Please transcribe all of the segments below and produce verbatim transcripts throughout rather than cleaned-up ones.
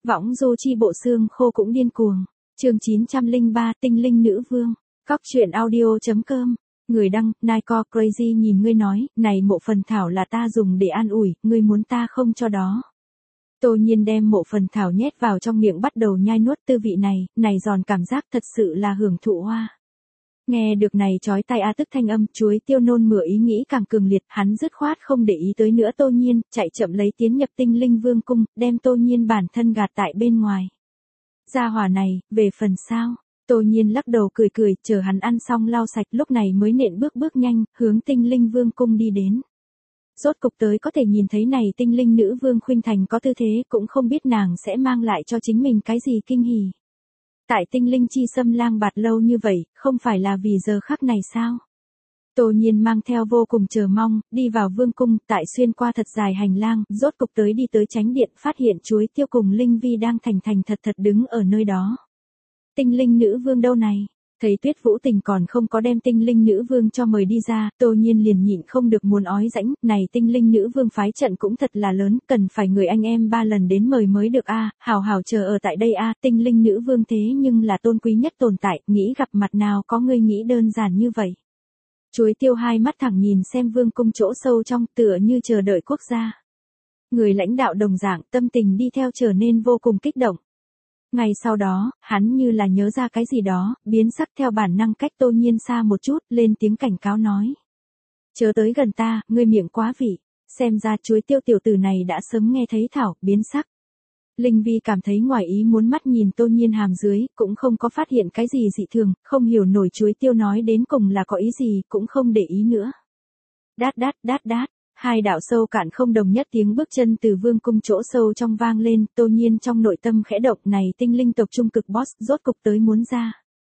Võng du chi bộ xương khô cũng điên cuồng. Chương chín trăm lẻ ba Tinh linh nữ vương. Cóc truyện audio.com. Người đăng, Niko Crazy nhìn ngươi nói, này mộ phần thảo là ta dùng để an ủi, ngươi muốn ta không cho đó. Tô Nhiên đem mộ phần thảo nhét vào trong miệng bắt đầu nhai nuốt, tư vị này, này giòn cảm giác thật sự là hưởng thụ hoa. Nghe được này chói tai a tức thanh âm, chuối tiêu nôn mửa ý nghĩ càng cường liệt, hắn dứt khoát không để ý tới nữa Tô Nhiên, chạy chậm lấy tiến nhập tinh linh vương cung, đem Tô Nhiên bản thân gạt tại bên ngoài. Gia hỏa này, về phần sao? Tô Nhiên lắc đầu cười cười, chờ hắn ăn xong lau sạch, lúc này mới nện bước bước nhanh, hướng tinh linh vương cung đi đến. Rốt cục tới có thể nhìn thấy này tinh linh nữ vương khuynh thành có tư thế, cũng không biết nàng sẽ mang lại cho chính mình cái gì kinh hỉ. Tại tinh linh chi xâm lang bạt lâu như vậy, không phải là vì giờ khắc này sao? Tô Nhiên mang theo vô cùng chờ mong, đi vào vương cung, tại xuyên qua thật dài hành lang, rốt cục tới đi tới chánh điện, phát hiện chuối tiêu cùng Linh Vi đang thành thành thật thật đứng ở nơi đó. Tinh linh nữ vương đâu này? Thấy Tuyết Vũ Tình còn không có đem tinh linh nữ vương cho mời đi ra, Tô Nhiên liền nhịn không được muốn ói rãnh, này tinh linh nữ vương phái trận cũng thật là lớn, cần phải người anh em ba lần đến mời mới được a, hào hào chờ ở tại đây a, tinh linh nữ vương thế nhưng là tôn quý nhất tồn tại, nghĩ gặp mặt nào có người nghĩ đơn giản như vậy. Chuối tiêu hai mắt thẳng nhìn xem vương cung chỗ sâu trong, tựa như chờ đợi quốc gia. Người lãnh đạo đồng dạng, tâm tình đi theo trở nên vô cùng kích động. Ngày sau đó, hắn như là nhớ ra cái gì đó, biến sắc theo bản năng cách Tô Nhiên xa một chút, lên tiếng cảnh cáo nói. Chớ tới gần ta, ngươi miệng quá vị. Xem ra chuối tiêu tiểu tử này đã sớm nghe thấy thảo, biến sắc. Linh Vi cảm thấy ngoài ý muốn mắt nhìn Tô Nhiên hàm dưới, cũng không có phát hiện cái gì dị thường, không hiểu nổi chuối tiêu nói đến cùng là có ý gì, cũng không để ý nữa. Đát đát đát đát. Hai đạo sâu cạn không đồng nhất tiếng bước chân từ vương cung chỗ sâu trong vang lên, Tô Nhiên trong nội tâm khẽ động, này tinh linh tộc trung cực boss rốt cục tới muốn ra.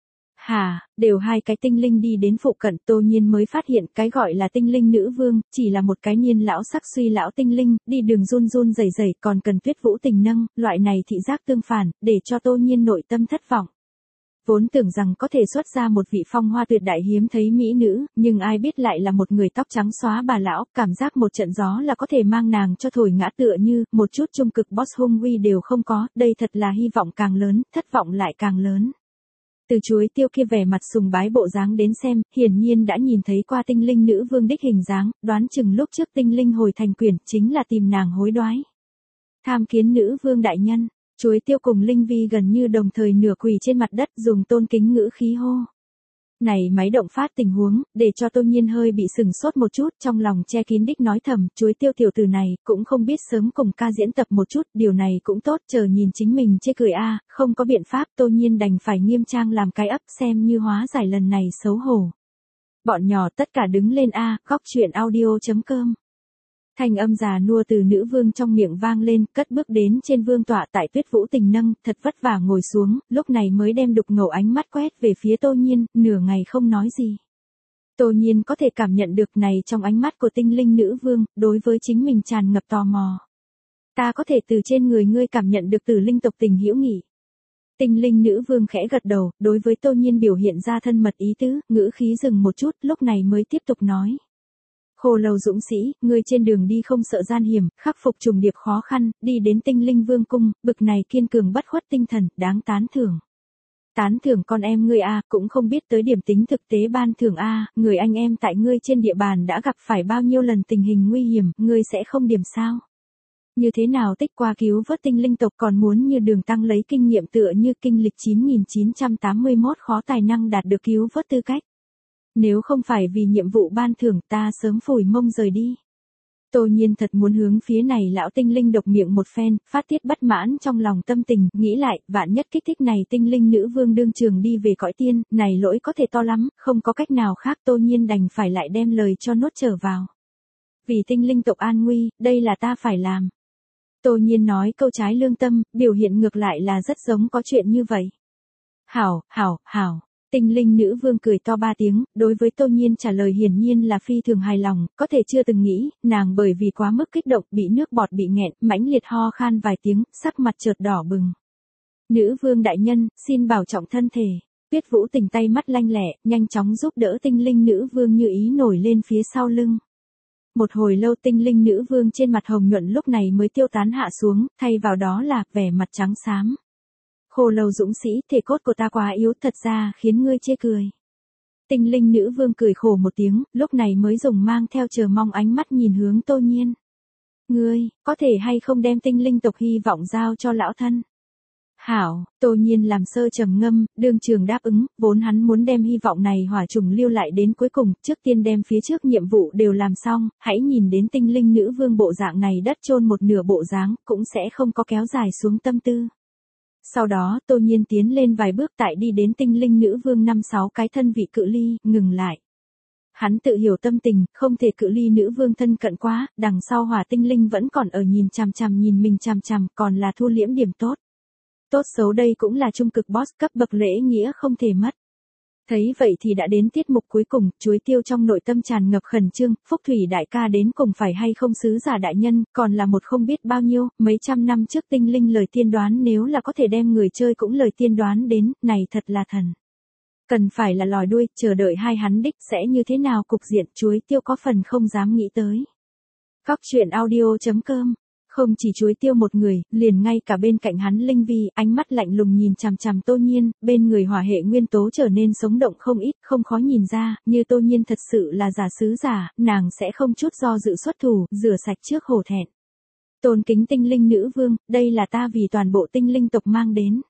Hà, đều hai cái tinh linh đi đến phụ cận, Tô Nhiên mới phát hiện cái gọi là tinh linh nữ vương, chỉ là một cái niên lão sắc suy lão tinh linh, đi đường run run rẩy rẩy, còn cần Tuyết Vũ Tình nâng, loại này thị giác tương phản, để cho Tô Nhiên nội tâm thất vọng. Vốn tưởng rằng có thể xuất ra một vị phong hoa tuyệt đại hiếm thấy mỹ nữ, nhưng ai biết lại là một người tóc trắng xóa bà lão, cảm giác một trận gió là có thể mang nàng cho thổi ngã, tựa như, một chút trung cực boss hung uy đều không có, đây thật là hy vọng càng lớn, thất vọng lại càng lớn. Từ chuối tiêu kia vẻ mặt sùng bái bộ dáng đến xem, hiển nhiên đã nhìn thấy qua tinh linh nữ vương đích hình dáng, đoán chừng lúc trước tinh linh hồi thành quyển, chính là tìm nàng hối đoái. Tham kiến nữ vương đại nhân. Chuối tiêu cùng Linh Vi gần như đồng thời nửa quỳ trên mặt đất, dùng tôn kính ngữ khí hô. Này máy động phát tình huống, để cho Tô Nhiên hơi bị sừng sốt một chút, trong lòng che kín đích nói thầm, chuối tiêu tiểu tử này, cũng không biết sớm cùng ca diễn tập một chút, điều này cũng tốt, chờ nhìn chính mình chê cười a, không có biện pháp, Tô Nhiên đành phải nghiêm trang làm cái ấp, xem như hóa giải lần này xấu hổ. Bọn nhỏ tất cả đứng lên a, góc truyện audio.com. Thanh âm già nua từ nữ vương trong miệng vang lên, cất bước đến trên vương tọa tại Tuyết Vũ Tình nâng, thật vất vả ngồi xuống, lúc này mới đem đục ngầu ánh mắt quét về phía Tô Nhiên, nửa ngày không nói gì. Tô Nhiên có thể cảm nhận được này trong ánh mắt của tinh linh nữ vương, đối với chính mình tràn ngập tò mò. Ta có thể từ trên người ngươi cảm nhận được từ linh tộc tình hữu nghị. Tinh linh nữ vương khẽ gật đầu, đối với Tô Nhiên biểu hiện ra thân mật ý tứ, ngữ khí dừng một chút, lúc này mới tiếp tục nói. Khô Lâu dũng sĩ, ngươi trên đường đi không sợ gian hiểm, khắc phục trùng điệp khó khăn, đi đến tinh linh vương cung, bực này kiên cường bất khuất tinh thần, đáng tán thưởng. Tán thưởng con em ngươi a, cũng không biết tới điểm tính thực tế ban thưởng a, người anh em tại ngươi trên địa bàn đã gặp phải bao nhiêu lần tình hình nguy hiểm, ngươi sẽ không điểm sao? Như thế nào tích qua cứu vớt tinh linh tộc còn muốn như đường tăng lấy kinh nghiệm tựa như kinh lịch chín nghìn chín trăm tám mươi mốt khó tài năng đạt được cứu vớt tư cách. Nếu không phải vì nhiệm vụ ban thưởng ta sớm phủi mông rời đi. Tô Nhiên thật muốn hướng phía này lão tinh linh độc miệng một phen, phát tiết bất mãn trong lòng tâm tình, nghĩ lại, vạn nhất kích thích này tinh linh nữ vương đương trường đi về cõi tiên, này lỗi có thể to lắm, không có cách nào khác, Tô Nhiên đành phải lại đem lời cho nốt trở vào. Vì tinh linh tộc an nguy, đây là ta phải làm. Tô Nhiên nói câu trái lương tâm, biểu hiện ngược lại là rất giống có chuyện như vậy. Hảo, hảo, hảo. Tinh linh nữ vương cười to ba tiếng, đối với Tô Nhiên trả lời hiển nhiên là phi thường hài lòng, có thể chưa từng nghĩ, nàng bởi vì quá mức kích động, bị nước bọt bị nghẹn, mãnh liệt ho khan vài tiếng, sắc mặt chợt đỏ bừng. Nữ vương đại nhân, xin bảo trọng thân thể. Tuyết Vũ Tình tay mắt lanh lẹ, nhanh chóng giúp đỡ tinh linh nữ vương như ý nổi lên phía sau lưng. Một hồi lâu tinh linh nữ vương trên mặt hồng nhuận lúc này mới tiêu tán hạ xuống, thay vào đó là vẻ mặt trắng xám. Khô lâu dũng sĩ, thể cốt của ta quá yếu thật ra khiến ngươi chê cười. Tinh linh nữ vương cười khổ một tiếng, lúc này mới dùng mang theo chờ mong ánh mắt nhìn hướng Tô Nhiên. Ngươi, có thể hay không đem tinh linh tộc hy vọng giao cho lão thân? Hảo, Tô Nhiên làm sơ trầm ngâm, đương trường đáp ứng, vốn hắn muốn đem hy vọng này hỏa trùng lưu lại đến cuối cùng, trước tiên đem phía trước nhiệm vụ đều làm xong, hãy nhìn đến tinh linh nữ vương bộ dạng này đất chôn một nửa bộ dáng, cũng sẽ không có kéo dài xuống tâm tư. Sau đó, Tô Nhiên tiến lên vài bước tại đi đến tinh linh nữ vương năm sáu cái thân vị cự ly, ngừng lại. Hắn tự hiểu tâm tình, không thể cự ly nữ vương thân cận quá, đằng sau hỏa tinh linh vẫn còn ở nhìn chằm chằm nhìn mình chằm chằm, còn là thu liễm điểm tốt. Tốt xấu đây cũng là trung cực boss cấp bậc lễ nghĩa không thể mất. Thấy vậy thì đã đến tiết mục cuối cùng, chuối tiêu trong nội tâm tràn ngập khẩn trương, Phúc Thủy đại ca đến cùng phải hay không sứ giả đại nhân, còn là một không biết bao nhiêu, mấy trăm năm trước tinh linh lời tiên đoán nếu là có thể đem người chơi cũng lời tiên đoán đến, này thật là thần. Cần phải là lòi đuôi, chờ đợi hai hắn đích sẽ như thế nào cục diện chuối tiêu có phần không dám nghĩ tới. Cóc truyện audio chấm com. Không chỉ chuối tiêu một người, liền ngay cả bên cạnh hắn Linh Vi, ánh mắt lạnh lùng nhìn chằm chằm Tô Nhiên, bên người hỏa hệ nguyên tố trở nên sống động không ít, không khó nhìn ra, như Tô Nhiên thật sự là giả sứ giả, nàng sẽ không chút do dự xuất thủ, rửa sạch trước hổ thẹn. Tôn kính tinh linh nữ vương, đây là ta vì toàn bộ tinh linh tộc mang đến.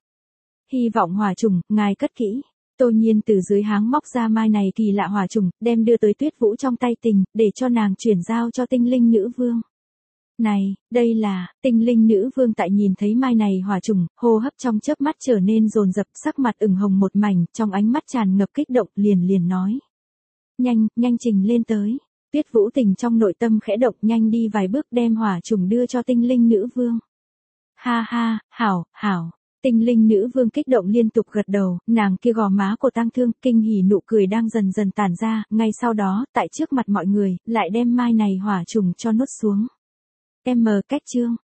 Hy vọng hỏa trùng, ngài cất kỹ. Tô Nhiên từ dưới háng móc ra mai này kỳ lạ hỏa trùng, đem đưa tới Tuyết Vũ trong tay tình, để cho nàng chuyển giao cho tinh linh nữ vương. Này, đây là, tinh linh nữ vương tại nhìn thấy mai này hỏa trùng, hô hấp trong chớp mắt trở nên dồn dập, sắc mặt ửng hồng một mảnh, trong ánh mắt tràn ngập kích động, liền liền nói. Nhanh, nhanh trình lên tới. Tuyết Vũ Tình trong nội tâm khẽ động, nhanh đi vài bước đem hỏa trùng đưa cho tinh linh nữ vương. Ha ha, hảo, hảo. Tinh linh nữ vương kích động liên tục gật đầu, nàng kia gò má của tang thương, kinh hỉ nụ cười đang dần dần tản ra, ngay sau đó, tại trước mặt mọi người, lại đem mai này hỏa trùng cho nuốt xuống. M cách chương